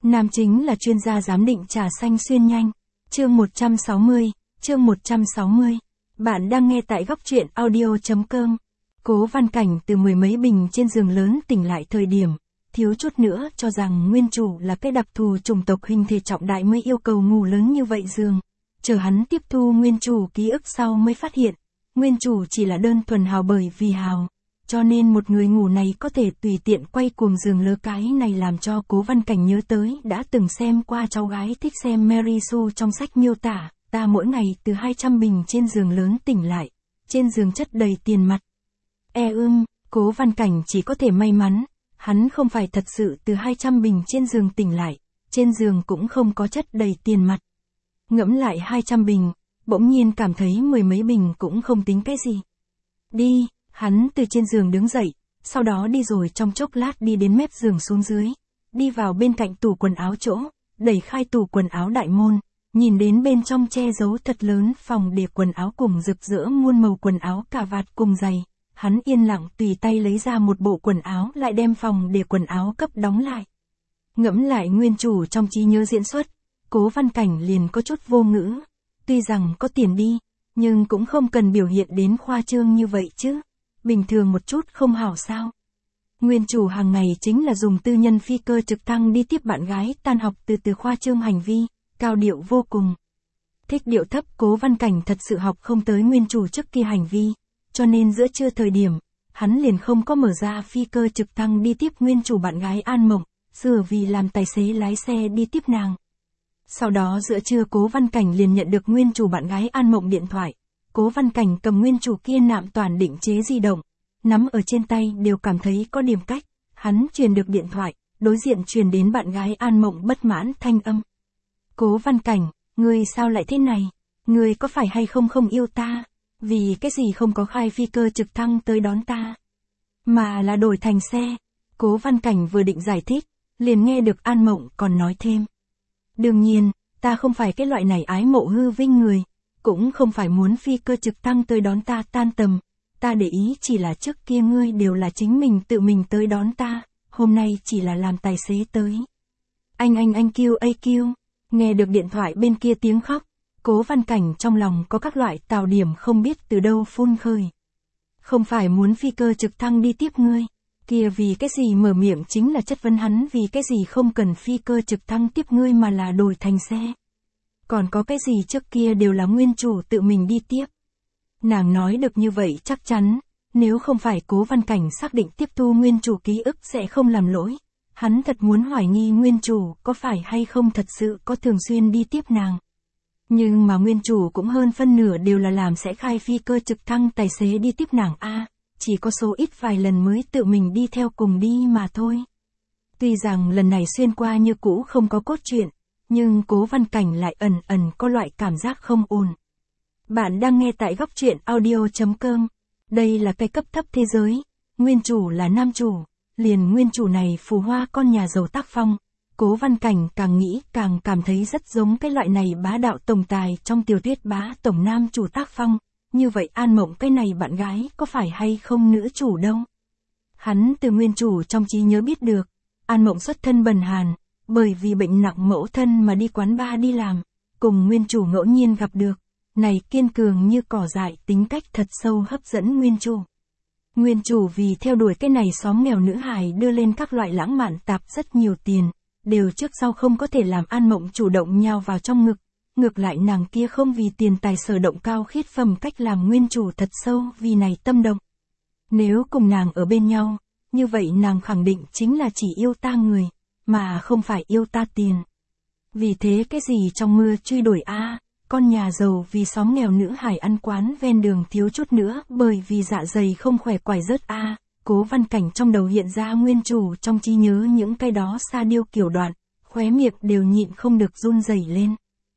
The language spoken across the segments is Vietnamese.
Nam chính là chuyên gia giám định trà xanh xuyên nhanh. Chương 160. Bạn đang nghe tại góc truyện audio.com. Cố Văn Cảnh từ mười mấy bình trên giường lớn tỉnh lại thời điểm, thiếu chút nữa cho rằng nguyên chủ là cái đặc thù chủng tộc hình thể trọng đại mới yêu cầu ngủ lớn như vậy giường. Chờ hắn tiếp thu nguyên chủ ký ức sau mới phát hiện, nguyên chủ chỉ là đơn thuần hào bởi vì hào. Cho nên một người ngủ này có thể tùy tiện quay cuồng giường lơ, cái này làm cho Cố Văn Cảnh nhớ tới đã từng xem qua cháu gái thích xem Mary Sue trong sách miêu tả, ta mỗi ngày từ 200 bình trên giường lớn tỉnh lại, trên giường chất đầy tiền mặt. Cố Văn Cảnh chỉ có thể may mắn, hắn không phải thật sự từ 200 bình trên giường tỉnh lại, trên giường cũng không có chất đầy tiền mặt. Ngẫm lại 200 bình, bỗng nhiên cảm thấy mười mấy bình cũng không tính cái gì. Đi. Hắn từ trên giường đứng dậy, sau đó đi rồi trong chốc lát đi đến mép giường xuống dưới, đi vào bên cạnh tủ quần áo chỗ, đẩy khai tủ quần áo đại môn, nhìn đến bên trong che giấu thật lớn phòng để quần áo cùng rực rỡ muôn màu quần áo cà vạt cùng giày. Hắn yên lặng tùy tay lấy ra một bộ quần áo lại đem phòng để quần áo cấp đóng lại. Ngẫm lại nguyên chủ trong trí nhớ diễn xuất, Cố Văn Cảnh liền có chút vô ngữ. Tuy rằng có tiền đi, nhưng cũng không cần biểu hiện đến khoa trương như vậy chứ. Bình thường một chút không hảo sao. Nguyên chủ hàng ngày chính là dùng tư nhân phi cơ trực thăng đi tiếp bạn gái tan học, từ khoa trương hành vi, cao điệu vô cùng. Thích điệu thấp. Cố Văn Cảnh thật sự học không tới nguyên chủ trước kia hành vi, cho nên giữa trưa thời điểm, hắn liền không có mở ra phi cơ trực thăng đi tiếp nguyên chủ bạn gái An Mộng, sửa vì làm tài xế lái xe đi tiếp nàng. Sau đó giữa trưa Cố Văn Cảnh liền nhận được nguyên chủ bạn gái An Mộng điện thoại. Cố Văn Cảnh cầm nguyên chủ kia nạm toàn định chế di động, nắm ở trên tay đều cảm thấy có điểm cách. Hắn truyền được điện thoại, đối diện truyền đến bạn gái An Mộng bất mãn thanh âm. Cố Văn Cảnh, ngươi sao lại thế này? Ngươi có phải hay không không yêu ta? Vì cái gì không có khai phi cơ trực thăng tới đón ta? Mà là đổi thành xe. Cố Văn Cảnh vừa định giải thích, liền nghe được An Mộng còn nói thêm. Đương nhiên, ta không phải cái loại này ái mộ hư vinh người. Cũng không phải muốn phi cơ trực thăng tới đón ta tan tầm, ta để ý chỉ là trước kia ngươi đều là chính mình tự mình tới đón ta, hôm nay chỉ là làm tài xế tới. Anh kêu, nghe được điện thoại bên kia tiếng khóc, Cố Văn Cảnh trong lòng có các loại tào điểm không biết từ đâu phun khởi. Không phải muốn phi cơ trực thăng đi tiếp ngươi, kia vì cái gì mở miệng chính là chất vấn hắn vì cái gì không cần phi cơ trực thăng tiếp ngươi mà là đổi thành xe. Còn có cái gì trước kia đều là nguyên chủ tự mình đi tiếp. Nàng nói được như vậy chắc chắn, nếu không phải Cố Văn Cảnh xác định tiếp thu nguyên chủ ký ức sẽ không làm lỗi. Hắn thật muốn hoài nghi nguyên chủ có phải hay không thật sự có thường xuyên đi tiếp nàng. Nhưng mà nguyên chủ cũng hơn phân nửa đều là làm sẽ khai phi cơ trực thăng tài xế đi tiếp nàng chỉ có số ít vài lần mới tự mình đi theo cùng đi mà thôi. Tuy rằng lần này xuyên qua như cũ không có cốt truyện, nhưng Cố Văn Cảnh lại ẩn có loại cảm giác không ổn. Bạn đang nghe tại góc truyện audio.com. Đây là cái cấp thấp thế giới. Nguyên chủ là nam chủ. Liền nguyên chủ này phù hoa con nhà giàu tác phong. Cố Văn Cảnh càng nghĩ càng cảm thấy rất giống cái loại này bá đạo tổng tài trong tiểu thuyết bá tổng nam chủ tác phong. Như vậy An Mộng cái này bạn gái có phải hay không nữ chủ đâu. Hắn từ nguyên chủ trong trí nhớ biết được. An Mộng xuất thân bần hàn. Bởi vì bệnh nặng mẫu thân mà đi quán bar đi làm, cùng nguyên chủ ngẫu nhiên gặp được, này kiên cường như cỏ dại tính cách thật sâu hấp dẫn nguyên chủ. Nguyên chủ vì theo đuổi cái này xóm nghèo nữ hài đưa lên các loại lãng mạn tạp rất nhiều tiền, đều trước sau không có thể làm An Mộng chủ động nhào vào trong ngực, ngược lại nàng kia không vì tiền tài sở động cao khiết phẩm cách làm nguyên chủ thật sâu vì này tâm động. Nếu cùng nàng ở bên nhau, như vậy nàng khẳng định chính là chỉ yêu ta người. Mà không phải yêu ta tiền. Vì thế cái gì trong mưa truy đuổi con nhà giàu vì xóm nghèo nữ hải ăn quán ven đường thiếu chút nữa bởi vì dạ dày không khỏe quải rớt Cố Văn Cảnh trong đầu hiện ra nguyên chủ trong trí nhớ những cái đó sa điêu kiểu đoạn, khóe miệng đều nhịn không được run rẩy lên.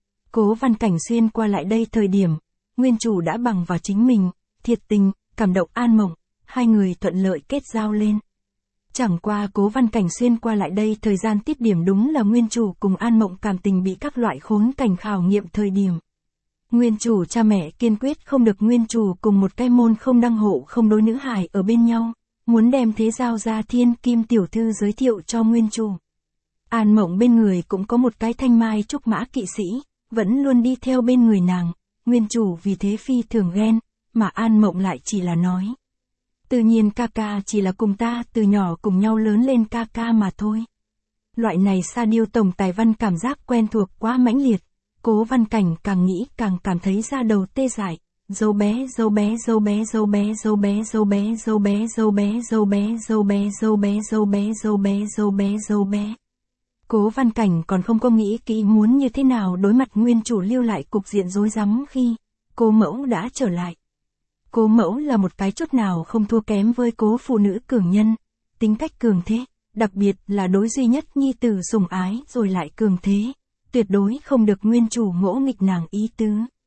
Cố Văn Cảnh xuyên qua lại đây thời điểm, nguyên chủ đã bằng vào chính mình, thiệt tình, cảm động An Mộng, hai người thuận lợi kết giao lên. Chẳng qua Cố Văn Cảnh xuyên qua lại đây thời gian tiết điểm đúng là nguyên chủ cùng An Mộng cảm tình bị các loại khốn cảnh khảo nghiệm thời điểm. Nguyên chủ cha mẹ kiên quyết không được nguyên chủ cùng một cái môn không đăng hộ không đối nữ hài ở bên nhau, muốn đem thế giao ra thiên kim tiểu thư giới thiệu cho nguyên chủ. An Mộng bên người cũng có một cái thanh mai trúc mã kỵ sĩ, vẫn luôn đi theo bên người nàng, nguyên chủ vì thế phi thường ghen, mà An Mộng lại chỉ là nói. Tự nhiên ca ca chỉ là cùng ta từ nhỏ cùng nhau lớn lên ca ca mà thôi. Loại này sa điêu tổng tài văn cảm giác quen thuộc quá mãnh liệt, Cố Văn Cảnh càng nghĩ càng cảm thấy da đầu tê dại. Dâu bé, dâu bé, dâu bé, dâu bé, dâu bé, dâu bé, dâu bé, dâu bé, dâu bé, dâu bé, dâu bé, dâu bé, dâu bé, dâu bé, dâu bé. Cố Văn Cảnh còn không có nghĩ kỹ muốn như thế nào đối mặt nguyên chủ lưu lại cục diện rối rắm khi Cố Mẫu đã trở lại. Cố Mẫu là một cái chút nào không thua kém với Cố phụ nữ cường nhân, tính cách cường thế, đặc biệt là đối duy nhất nhi tử sủng ái rồi lại cường thế, tuyệt đối không được nguyên chủ ngỗ nghịch nàng ý tứ.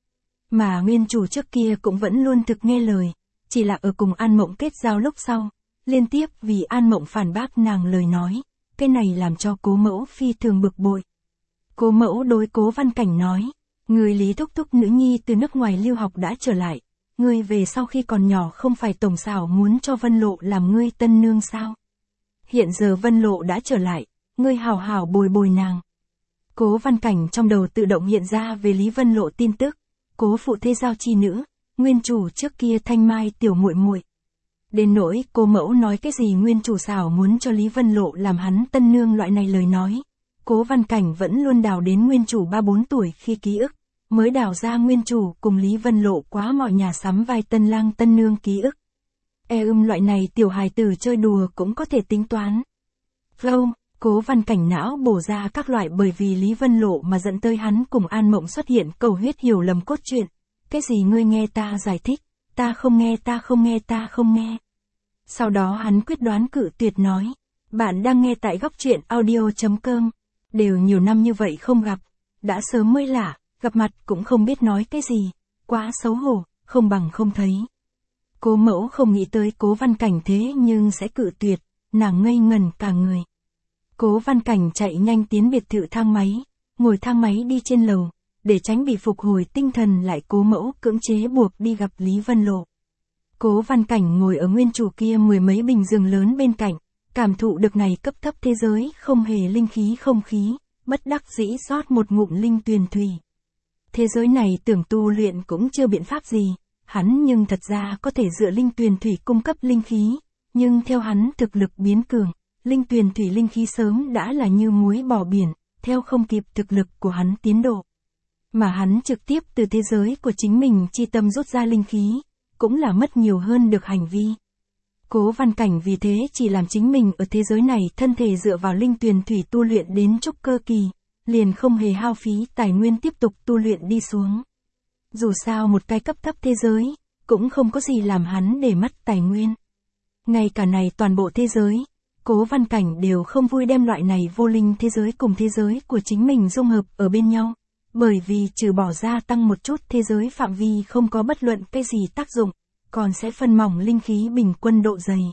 Mà nguyên chủ trước kia cũng vẫn luôn thực nghe lời, chỉ là ở cùng An Mộng kết giao lúc sau, liên tiếp vì An Mộng phản bác nàng lời nói, cái này làm cho Cố Mẫu phi thường bực bội. Cố Mẫu đối Cố Văn Cảnh nói, người Lý thúc thúc nữ nhi từ nước ngoài lưu học đã trở lại, ngươi về sau khi còn nhỏ không phải tổng xảo muốn cho Vân Lộ làm ngươi tân nương sao? Hiện giờ Vân Lộ đã trở lại, ngươi hảo hảo bồi bồi nàng. Cố Văn Cảnh trong đầu tự động hiện ra về Lý Vân Lộ tin tức. Cố phụ thế giao chi nữ, nguyên chủ trước kia thanh mai tiểu muội muội. Đến nỗi Cố Mẫu nói cái gì nguyên chủ xảo muốn cho Lý Vân Lộ làm hắn tân nương loại này lời nói. Cố Văn Cảnh vẫn luôn đào đến nguyên chủ 3-4 tuổi khi ký ức, mới đào ra nguyên chủ cùng Lý Vân Lộ quá mọi nhà sắm vai tân lang tân nương ký ức. Loại này tiểu hài tử chơi đùa cũng có thể tính toán. Flow, Cố Văn Cảnh não bổ ra các loại bởi vì Lý Vân Lộ mà dẫn tới hắn cùng An Mộng xuất hiện cầu huyết hiểu lầm cốt truyện. Cái gì ngươi nghe ta giải thích, ta không nghe ta không nghe ta không nghe. Sau đó hắn quyết đoán cự tuyệt nói, bạn đang nghe tại góc truyện audio.com, đều nhiều năm như vậy không gặp, đã sớm mới lạ, gặp mặt cũng không biết nói cái gì, quá xấu hổ, không bằng không thấy. Cố Mẫu không nghĩ tới Cố Văn Cảnh thế nhưng sẽ cự tuyệt, nàng ngây ngần cả người. Cố Văn Cảnh chạy nhanh tiến biệt thự thang máy, ngồi thang máy đi trên lầu, để tránh bị phục hồi tinh thần lại Cố Mẫu cưỡng chế buộc đi gặp Lý Vân Lộ. Cố Văn Cảnh ngồi ở nguyên chủ kia 10 mấy bình giường lớn bên cạnh, cảm thụ được này cấp thấp thế giới không hề linh khí không khí, bất đắc dĩ rót một ngụm linh tuyền thủy. Thế giới này tưởng tu luyện cũng chưa biện pháp gì, hắn nhưng thật ra có thể dựa linh tuyền thủy cung cấp linh khí, nhưng theo hắn thực lực biến cường, linh tuyền thủy linh khí sớm đã là như muối bỏ biển, theo không kịp thực lực của hắn tiến độ. Mà hắn trực tiếp từ thế giới của chính mình chi tâm rút ra linh khí, cũng là mất nhiều hơn được hành vi. Cố Văn Cảnh vì thế chỉ làm chính mình ở thế giới này thân thể dựa vào linh tuyền thủy tu luyện đến trúc cơ kỳ, liền không hề hao phí tài nguyên tiếp tục tu luyện đi xuống. Dù sao một cái cấp thấp thế giới, cũng không có gì làm hắn để mất tài nguyên. Ngay cả này toàn bộ thế giới, Cố Văn Cảnh đều không vui đem loại này vô linh thế giới cùng thế giới của chính mình dung hợp ở bên nhau, bởi vì trừ bỏ ra tăng một chút thế giới phạm vi không có bất luận cái gì tác dụng, còn sẽ phân mỏng linh khí bình quân độ dày.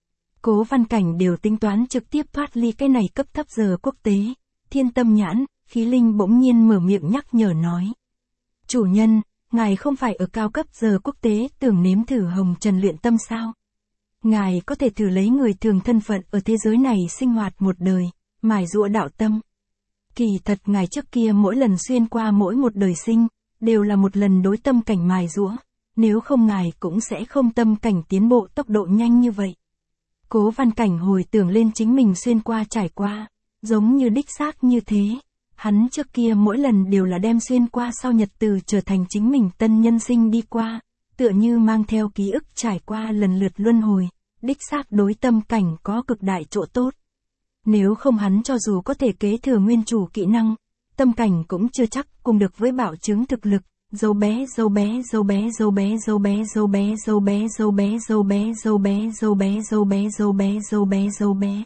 Cố Văn Cảnh đều tính toán trực tiếp thoát ly cái này cấp thấp giờ quốc tế, Thiên Tâm Nhãn, Khí Linh bỗng nhiên mở miệng nhắc nhở nói. Chủ nhân, ngài không phải ở cao cấp giờ quốc tế tưởng nếm thử hồng trần luyện tâm sao? Ngài có thể thử lấy người thường thân phận ở thế giới này sinh hoạt một đời, mài giũa đạo tâm. Kỳ thật ngài trước kia mỗi lần xuyên qua mỗi một đời sinh, đều là một lần đối tâm cảnh mài giũa, nếu không ngài cũng sẽ không tâm cảnh tiến bộ tốc độ nhanh như vậy. Cố Văn Cảnh hồi tưởng lên chính mình xuyên qua trải qua, giống như đích xác như thế. Hắn trước kia mỗi lần đều là đem xuyên qua sau nhật từ trở thành chính mình tân nhân sinh đi qua, tựa như mang theo ký ức trải qua lần lượt luân hồi, đích xác đối tâm cảnh có cực đại chỗ tốt. Nếu không hắn cho dù có thể kế thừa nguyên chủ kỹ năng, tâm cảnh cũng chưa chắc cùng được với bảo chứng thực lực. Dâu bé dâu bé dâu bé dâu bé dâu bé dâu bé dâu bé dâu bé dâu bé dâu bé dâu bé dâu bé dâu bé dâu bé dâu bé.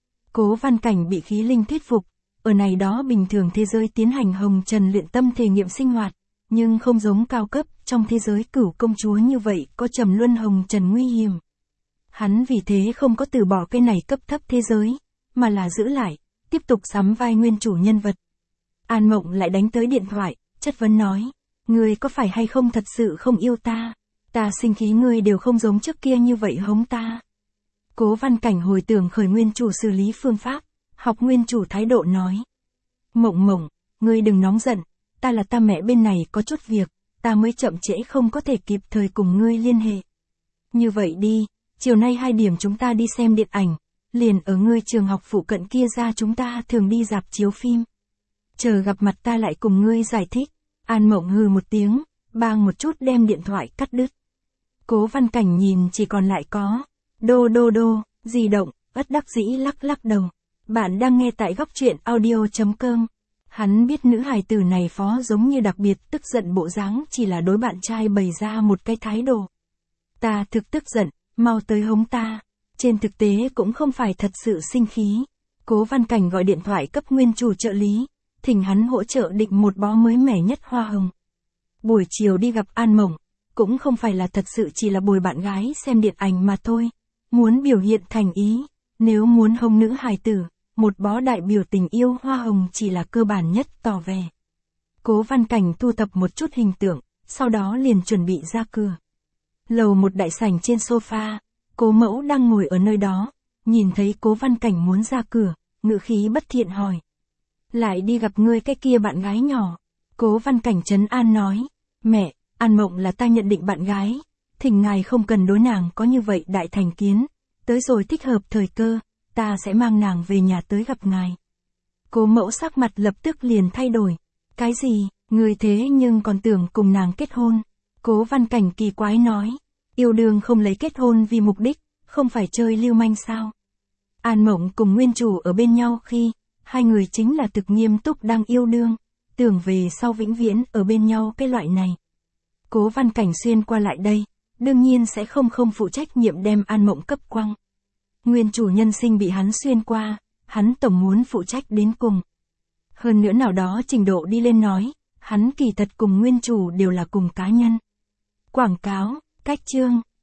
Cố Văn Cảnh bị khí linh thuyết phục, ở này đó bình thường thế giới tiến hành hồng trần luyện tâm thể nghiệm sinh hoạt, nhưng không giống cao cấp trong thế giới cửu công chúa như vậy có trầm luân hồng trần nguy hiểm. Hắn vì thế không có từ bỏ cái này cấp thấp thế giới, mà là giữ lại, tiếp tục sắm vai nguyên chủ nhân vật. An Mộng lại đánh tới điện thoại, chất vấn nói. Ngươi có phải hay không thật sự không yêu ta? Ta sinh khí ngươi đều không giống trước kia như vậy hống ta. Cố Văn Cảnh hồi tưởng khởi nguyên chủ xử lý phương pháp, Học nguyên chủ thái độ nói. Mộng Mộng, ngươi đừng nóng giận, ta mẹ bên này có chút việc, ta mới chậm trễ không có thể kịp thời cùng ngươi liên hệ. Như vậy đi, chiều nay 2 điểm chúng ta đi xem điện ảnh, liền ở ngươi trường học phụ cận kia ra chúng ta thường đi rạp chiếu phim. Chờ gặp mặt ta lại cùng ngươi giải thích. An Mộng hừ một tiếng, bang một chút đem điện thoại cắt đứt. Cố Văn Cảnh nhìn chỉ còn lại có đô, di động, bất đắc dĩ lắc lắc đầu. Bạn đang nghe tại góc truyện audio.com. Hắn biết nữ hài tử này phó giống như đặc biệt tức giận bộ dáng chỉ là đối bạn trai bày ra một cái thái độ. Ta thực tức giận, mau tới hống ta. Trên thực tế cũng không phải thật sự sinh khí. Cố Văn Cảnh gọi điện thoại cấp nguyên chủ trợ lý, thỉnh hắn hỗ trợ định một bó mới mẻ nhất hoa hồng. Buổi chiều đi gặp An Mộng, cũng không phải là thật sự chỉ là bồi bạn gái xem điện ảnh mà thôi. Muốn biểu hiện thành ý, nếu muốn hông nữ hài tử, một bó đại biểu tình yêu hoa hồng chỉ là cơ bản nhất tỏ vẻ. Cố Văn Cảnh thu thập một chút hình tượng, sau đó liền chuẩn bị ra cửa. Lầu một đại sảnh trên sofa, Cố Mẫu đang ngồi ở nơi đó, nhìn thấy Cố Văn Cảnh muốn ra cửa, ngữ khí bất thiện hỏi. Lại đi gặp ngươi cái kia bạn gái nhỏ. Cố Văn Cảnh trấn an nói, mẹ, An Mộng là ta nhận định bạn gái, thỉnh ngài không cần đối nàng có như vậy đại thành kiến, tới rồi thích hợp thời cơ, ta sẽ mang nàng về nhà tới gặp ngài. Cố Mẫu sắc mặt lập tức liền thay đổi. Cái gì, ngươi thế nhưng còn tưởng cùng nàng kết hôn? Cố Văn Cảnh kỳ quái nói, yêu đương không lấy kết hôn vì mục đích, không phải chơi lưu manh sao? An Mộng cùng nguyên chủ ở bên nhau khi, hai người chính là thực nghiêm túc đang yêu đương, tưởng về sau vĩnh viễn ở bên nhau cái loại này. Cố Văn Cảnh xuyên qua lại đây, đương nhiên sẽ không phụ trách nhiệm đem An Mộng cấp quăng. Nguyên chủ nhân sinh bị hắn xuyên qua, hắn tổng muốn phụ trách đến cùng. Hơn nữa nào đó trình độ đi lên nói, hắn kỳ thật cùng nguyên chủ đều là cùng cá nhân. Quảng cáo, cách chương.